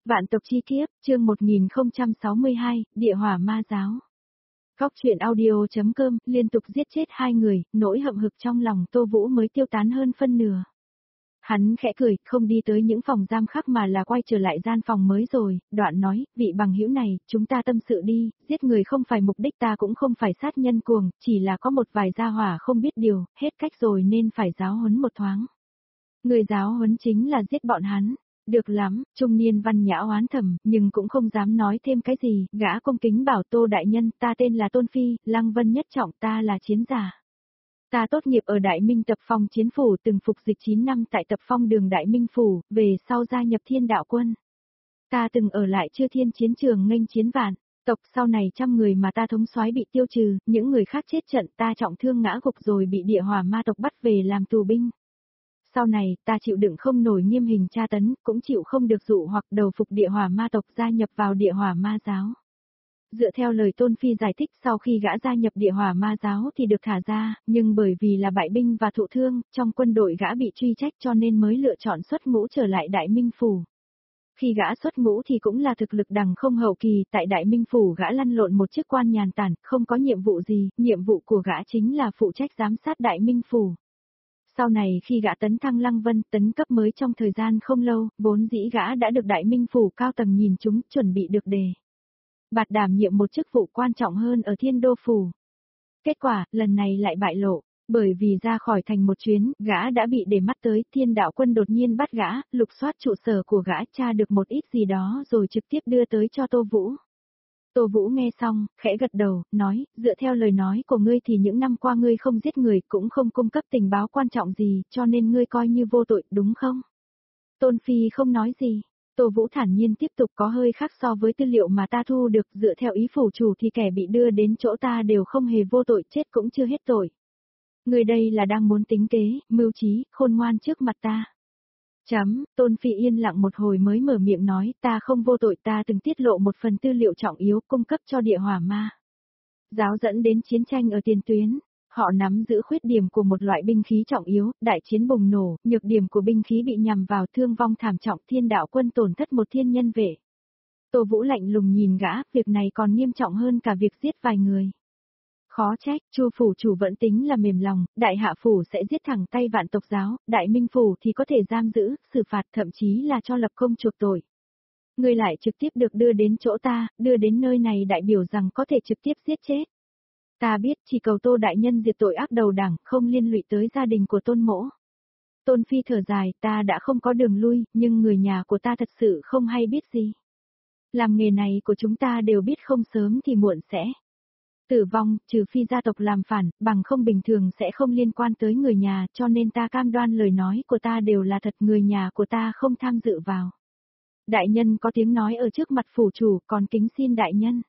Vạn tộc chi kiếp, chương 1062, địa hỏa ma giáo. Góc truyện audio.com, liên tục giết chết 2 người, nỗi hậm hực trong lòng Tô Vũ mới tiêu tán hơn phân nửa. Hắn khẽ cười, không đi tới những phòng giam khác mà là quay trở lại gian phòng mới rồi, đoạn nói, vị bằng hữu này, chúng ta tâm sự đi, giết người không phải mục đích, ta cũng không phải sát nhân cuồng, chỉ là có một vài gia hỏa không biết điều, hết cách rồi nên phải giáo huấn một thoáng. Người giáo huấn chính là giết bọn hắn. Được lắm, trung niên văn nhã oán thầm, nhưng cũng không dám nói thêm cái gì, gã cung kính bảo Tô đại nhân, ta tên là Tôn Phi, Lăng Vân nhất trọng, ta là chiến giả. Ta tốt nghiệp ở Đại Minh Tập Phong Chiến Phủ, từng phục dịch 9 năm tại Tập Phong đường Đại Minh Phủ, về sau gia nhập Thiên Đạo Quân. Ta từng ở lại Chư Thiên chiến trường nghênh chiến vạn tộc, sau này trăm người mà ta thống soái bị tiêu trừ, những người khác chết trận, ta trọng thương ngã gục rồi bị địa hỏa ma tộc bắt về làm tù binh. Sau này, ta chịu đựng không nổi nghiêm hình tra tấn, cũng chịu không được dụ hoặc đầu phục địa hỏa ma tộc gia nhập vào địa hỏa ma giáo. Dựa theo lời Tôn Phi giải thích, sau khi gã gia nhập địa hỏa ma giáo thì được thả ra, nhưng bởi vì là bại binh và thụ thương, trong quân đội gã bị truy trách cho nên mới lựa chọn xuất ngũ trở lại Đại Minh Phủ. Khi gã xuất ngũ thì cũng là thực lực đằng không hậu kỳ, tại Đại Minh Phủ gã lăn lộn một chức quan nhàn tản, không có nhiệm vụ gì, nhiệm vụ của gã chính là phụ trách giám sát Đại Minh Phủ. Sau này khi gã tấn thăng Lăng Vân, tấn cấp mới trong thời gian không lâu, vốn dĩ gã đã được Đại Minh Phủ cao tầng nhìn chúng, chuẩn bị được đề bạt đảm nhiệm một chức vụ quan trọng hơn ở Thiên Đô Phủ. Kết quả, lần này lại bại lộ, bởi vì ra khỏi thành một chuyến, gã đã bị để mắt tới, Thiên Đạo Quân đột nhiên bắt gã, lục soát trụ sở của gã, tra được một ít gì đó rồi trực tiếp đưa tới cho Tô Vũ. Tô Vũ nghe xong, khẽ gật đầu, nói, dựa theo lời nói của ngươi thì những năm qua ngươi không giết người, cũng không cung cấp tình báo quan trọng gì, cho nên ngươi coi như vô tội, đúng không? Tôn Phi không nói gì. Tô Vũ thản nhiên tiếp tục, có hơi khác so với tư liệu mà ta thu được, dựa theo ý phủ chủ thì kẻ bị đưa đến chỗ ta đều không hề vô tội, chết cũng chưa hết tội. Ngươi đây là đang muốn tính kế, mưu trí, khôn ngoan trước mặt ta. Tôn Phi yên lặng một hồi mới mở miệng nói, ta không vô tội, ta từng tiết lộ một phần tư liệu trọng yếu cung cấp cho địa hỏa ma giáo dẫn đến chiến tranh ở tiền tuyến. Họ nắm giữ khuyết điểm của một loại binh khí trọng yếu, đại chiến bùng nổ, nhược điểm của binh khí bị nhằm vào, thương vong thảm trọng, Thiên Đạo Quân tổn thất một thiên nhân vệ. Tô Vũ lạnh lùng nhìn gã, việc này còn nghiêm trọng hơn cả việc giết vài người. Khó trách, Chu phủ chủ vẫn tính là mềm lòng, Đại Hạ phủ sẽ giết thẳng tay Vạn tộc giáo, Đại Minh phủ thì có thể giam giữ, xử phạt, thậm chí là cho lập công chuộc tội. Ngươi lại trực tiếp được đưa đến chỗ ta, đưa đến nơi này đại biểu rằng có thể trực tiếp giết chết. Ta biết, chỉ cầu Tô đại nhân diệt tội ác đầu đảng, không liên lụy tới gia đình của Tôn mỗ. Tôn Phi thở dài, ta đã không có đường lui, nhưng người nhà của ta thật sự không hay biết gì. Làm nghề này của chúng ta đều biết không sớm thì muộn sẽ tử vong, trừ phi gia tộc làm phản, bằng không bình thường sẽ không liên quan tới người nhà, cho nên ta cam đoan lời nói của ta đều là thật, người nhà của ta không tham dự vào. Đại nhân có tiếng nói ở trước mặt phủ chủ, còn kính xin đại nhân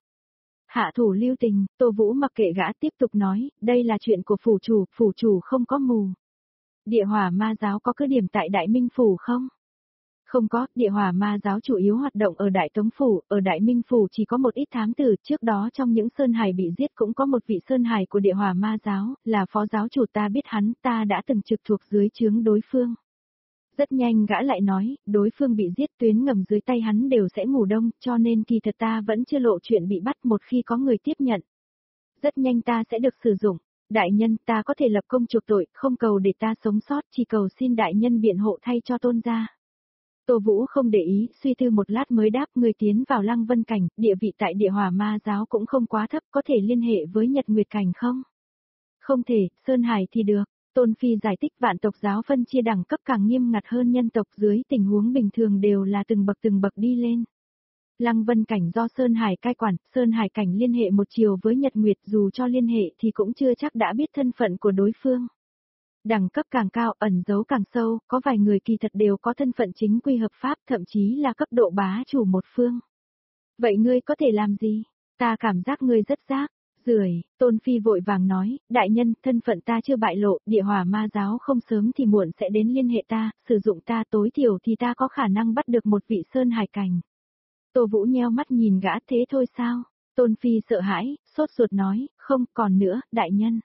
hạ thủ lưu tình. Tô Vũ mặc kệ gã tiếp tục nói, đây là chuyện của phủ chủ không có mù. Địa hỏa ma giáo có cứ điểm tại Đại Minh Phủ không? Không có, địa hỏa ma giáo chủ yếu hoạt động ở Đại Tống Phủ, ở Đại Minh Phủ chỉ có một ít thám tử, trước đó trong những sơn hải bị giết cũng có một vị sơn hải của địa hỏa ma giáo, là phó giáo chủ, ta biết hắn, ta đã từng trực thuộc dưới trướng đối phương. Rất nhanh gã lại nói, đối phương bị giết, tuyến ngầm dưới tay hắn đều sẽ ngủ đông, cho nên kỳ thật ta vẫn chưa lộ chuyện bị bắt, một khi có người tiếp nhận. Rất nhanh ta sẽ được sử dụng. Đại nhân, ta có thể lập công chuộc tội, không cầu để ta sống sót, chỉ cầu xin đại nhân biện hộ thay cho Tôn gia. Tô Vũ không để ý, suy tư một lát mới đáp, người tiến vào Lăng Vân Cảnh, địa vị tại địa hỏa ma giáo cũng không quá thấp, có thể liên hệ với Nhật Nguyệt Cảnh không? Không thể, Sơn Hải thì được. Tôn Phi giải thích, Vạn tộc giáo phân chia đẳng cấp càng nghiêm ngặt hơn nhân tộc, dưới tình huống bình thường đều là từng bậc đi lên. Lăng Vân Cảnh do Sơn Hải cai quản, Sơn Hải Cảnh liên hệ một chiều với Nhật Nguyệt, dù cho liên hệ thì cũng chưa chắc đã biết thân phận của đối phương. Đẳng cấp càng cao, ẩn giấu càng sâu, có vài người kỳ thật đều có thân phận chính quy hợp pháp, thậm chí là cấp độ bá chủ một phương. Vậy ngươi có thể làm gì? Ta cảm giác ngươi rất rác. Rưởi, Tôn Phi vội vàng nói, đại nhân, thân phận ta chưa bại lộ, địa hỏa ma giáo không sớm thì muộn sẽ đến liên hệ ta, sử dụng ta, tối thiểu thì ta có khả năng bắt được một vị Sơn Hải Cảnh. Tô Vũ nheo mắt nhìn gã, thế thôi sao? Tôn Phi sợ hãi, sốt ruột nói, không, còn nữa, đại nhân.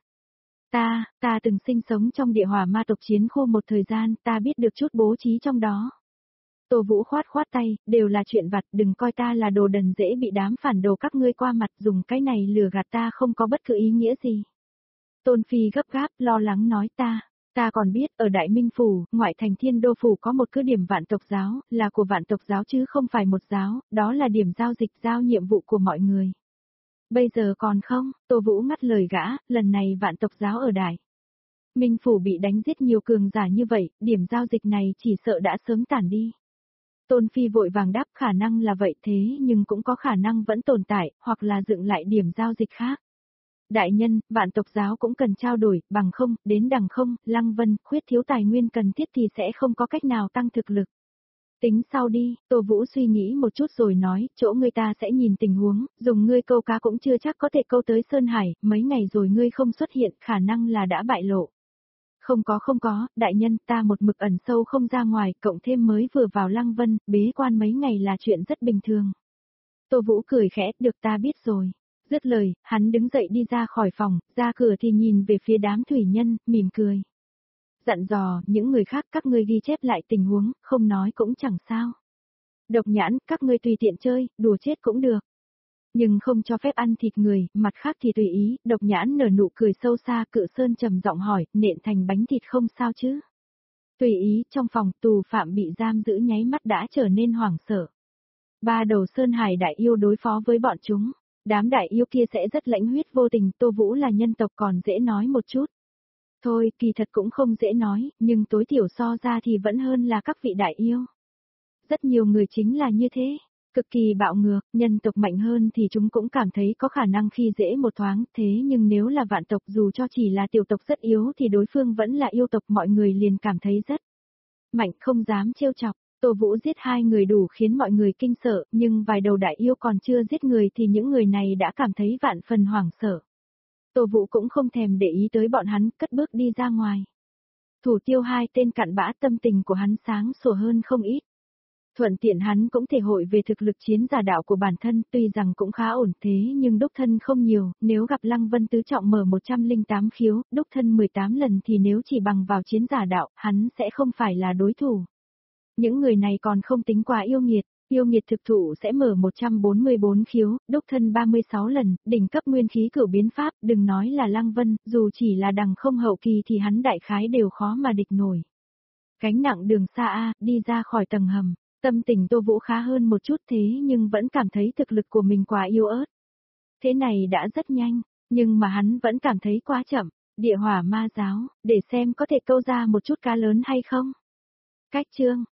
Ta từng sinh sống trong địa hỏa ma tộc chiến khu một thời gian, ta biết được chút bố trí trong đó. Tô Vũ khoát khoát tay, đều là chuyện vặt, đừng coi ta là đồ đần dễ bị đám phản đồ các ngươi qua mặt, dùng cái này lừa gạt ta không có bất cứ ý nghĩa gì. Tôn Phi gấp gáp, lo lắng nói ta còn biết, ở Đại Minh Phủ, ngoại thành Thiên Đô Phủ có một cứ điểm vạn tộc giáo, là của vạn tộc giáo chứ không phải một giáo, đó là điểm giao dịch giao nhiệm vụ của mọi người. Bây giờ còn không, Tô Vũ ngắt lời gã, lần này vạn tộc giáo ở Đại Minh Phủ bị đánh giết nhiều cường giả như vậy, điểm giao dịch này chỉ sợ đã sớm tản đi. Tôn Phi vội vàng đáp khả năng là vậy thế nhưng cũng có khả năng vẫn tồn tại, hoặc là dựng lại điểm giao dịch khác. Đại nhân, vạn tộc giáo cũng cần trao đổi, bằng không, đến đằng không, Lăng Vân, khuyết thiếu tài nguyên cần thiết thì sẽ không có cách nào tăng thực lực. Tính sau đi, Tô Vũ suy nghĩ một chút rồi nói, chỗ người ta sẽ nhìn tình huống, dùng ngươi câu cá cũng chưa chắc có thể câu tới Sơn Hải, mấy ngày rồi ngươi không xuất hiện, khả năng là đã bại lộ. Không có, đại nhân, ta một mực ẩn sâu không ra ngoài, cộng thêm mới vừa vào Lăng Vân, bế quan mấy ngày là chuyện rất bình thường. Tô Vũ cười khẽ, được ta biết rồi. Dứt lời, hắn đứng dậy đi ra khỏi phòng, ra cửa thì nhìn về phía đám thủy nhân, mỉm cười. Dặn dò, những người khác các ngươi ghi chép lại tình huống, không nói cũng chẳng sao. Độc Nhãn, các ngươi tùy tiện chơi, đùa chết cũng được. Nhưng không cho phép ăn thịt người, mặt khác thì tùy ý, Độc Nhãn nở nụ cười sâu xa, Cự Sơn trầm giọng hỏi, nện thành bánh thịt không sao chứ? Tùy ý, trong phòng, tù phạm bị giam giữ nháy mắt đã trở nên hoảng sợ. Ba đầu Sơn Hải đại yêu đối phó với bọn chúng. Đám đại yêu kia sẽ rất lãnh huyết vô tình, Tô Vũ là nhân tộc còn dễ nói một chút. Thôi, kỳ thật cũng không dễ nói, nhưng tối thiểu so ra thì vẫn hơn là các vị đại yêu. Rất nhiều người chính là như thế, cực kỳ bạo ngược, nhân tộc mạnh hơn thì chúng cũng cảm thấy có khả năng khi dễ một thoáng, thế nhưng nếu là vạn tộc dù cho chỉ là tiểu tộc rất yếu thì đối phương vẫn là yêu tộc, mọi người liền cảm thấy rất mạnh, không dám trêu chọc. Tô Vũ giết 2 người đủ khiến mọi người kinh sợ, nhưng vài đầu đại yêu còn chưa giết người thì những người này đã cảm thấy vạn phần hoảng sợ. Tô Vũ cũng không thèm để ý tới bọn hắn, cất bước đi ra ngoài. Thủ tiêu 2 tên cặn bã, tâm tình của hắn sáng sủa hơn không ít. Thuận tiện hắn cũng thể hội về thực lực chiến giả đạo của bản thân, tuy rằng cũng khá ổn thế nhưng đúc thân không nhiều, nếu gặp Lăng Vân tứ trọng mở 108 khiếu, đúc thân 18 lần thì nếu chỉ bằng vào chiến giả đạo, hắn sẽ không phải là đối thủ. Những người này còn không tính quá yêu nghiệt thực thụ sẽ mở 144 khiếu, đúc thân 36 lần, đỉnh cấp nguyên khí cửu biến pháp, đừng nói là Lăng Vân, dù chỉ là đằng không hậu kỳ thì hắn đại khái đều khó mà địch nổi. Gánh nặng đường xa a, đi ra khỏi tầng hầm, tâm tình Tô Vũ khá hơn một chút thế nhưng vẫn cảm thấy thực lực của mình quá yếu ớt. Thế này đã rất nhanh, nhưng mà hắn vẫn cảm thấy quá chậm, địa hỏa ma giáo, để xem có thể câu ra một chút cá lớn hay không. Cách chương